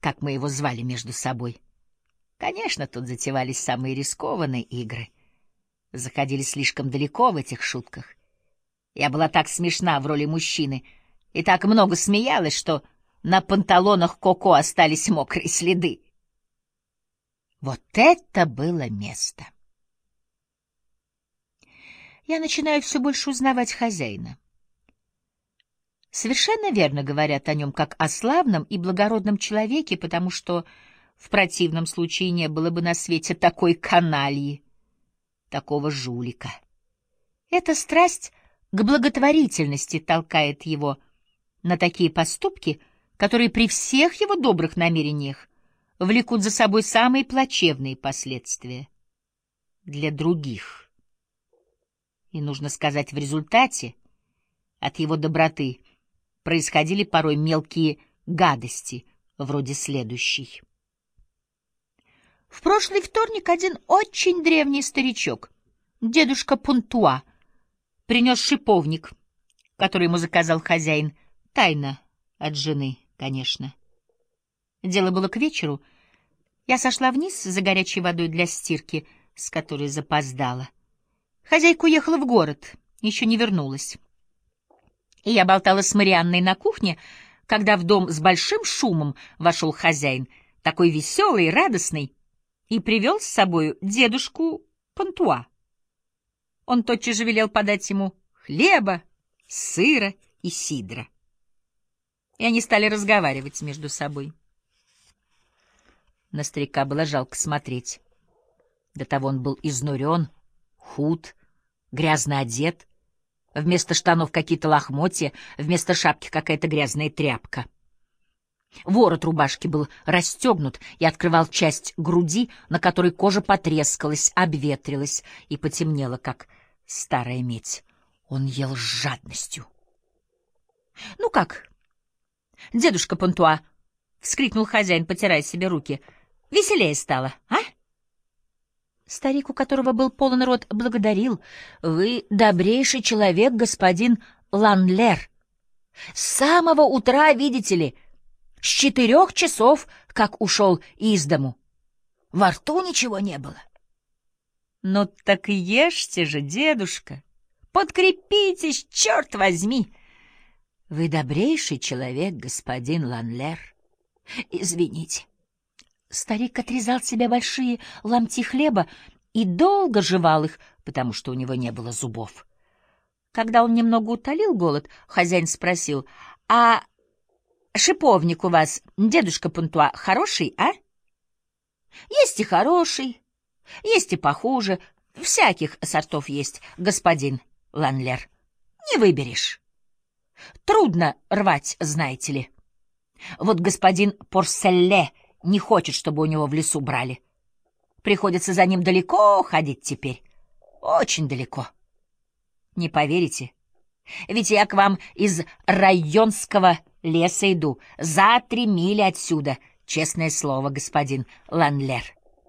как мы его звали между собой. Конечно, тут затевались самые рискованные игры. Заходили слишком далеко в этих шутках. Я была так смешна в роли мужчины и так много смеялась, что на панталонах Коко остались мокрые следы. Вот это было место! Я начинаю все больше узнавать хозяина. Совершенно верно говорят о нем как о славном и благородном человеке, потому что в противном случае не было бы на свете такой канальи, такого жулика. Эта страсть к благотворительности толкает его на такие поступки, которые при всех его добрых намерениях влекут за собой самые плачевные последствия для других. И, нужно сказать, в результате от его доброты происходили порой мелкие гадости, вроде следующей. В прошлый вторник один очень древний старичок, дедушка Пунтуа, принес шиповник, который ему заказал хозяин, тайно от жены, конечно. Дело было к вечеру. Я сошла вниз за горячей водой для стирки, с которой запоздала. Хозяйка уехала в город, еще не вернулась. И я болтала с Марианной на кухне, когда в дом с большим шумом вошел хозяин, такой веселый и радостный, и привел с собою дедушку Пантуа. Он тотчас же велел подать ему хлеба, сыра и сидра. И они стали разговаривать между собой. На старика было жалко смотреть. До того он был изнурен, худ, грязно одет. Вместо штанов какие-то лохмотья, вместо шапки какая-то грязная тряпка. Ворот рубашки был расстегнут и открывал часть груди, на которой кожа потрескалась, обветрилась и потемнела, как старая медь. Он ел с жадностью. — Ну как, дедушка Пантуа? — вскрикнул хозяин, потирая себе руки. — Веселее стало, а? Старик, у которого был полон рот, благодарил. — Вы добрейший человек, господин Ланлер. С самого утра, видите ли, с 4 часов, как ушел из дому. Во рту ничего не было. — Ну так ешьте же, дедушка, подкрепитесь, черт возьми. — Вы добрейший человек, господин Ланлер. Извините. Старик отрезал себе большие ломти хлеба и долго жевал их, потому что у него не было зубов. Когда он немного утолил голод, хозяин спросил: — А шиповник у вас, дедушка Пантуа, хороший, а? — Есть и хороший, есть и похуже, всяких сортов есть, господин Ланлер. Не выберешь. Трудно рвать, знаете ли. Вот господин Порселле не хочет, чтобы у него в лесу брали. Приходится за ним далеко ходить теперь. Очень далеко. Не поверите, ведь я к вам из районского леса иду, за 3 мили отсюда, честное слово, господин Ланлер.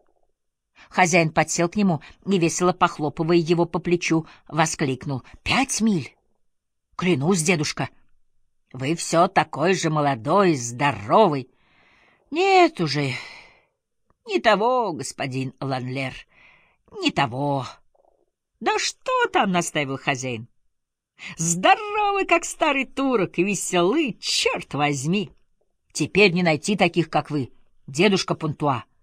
Хозяин подсел к нему и, весело похлопывая его по плечу, воскликнул: — 5 миль! Клянусь, дедушка, вы все такой же молодой, здоровый. Нет уже, не того, господин Ланлер, не того. Да что там, — настаивал хозяин. Здоровый, как старый турок, и веселый, черт возьми. Теперь не найти таких, как вы, дедушка Пантуа.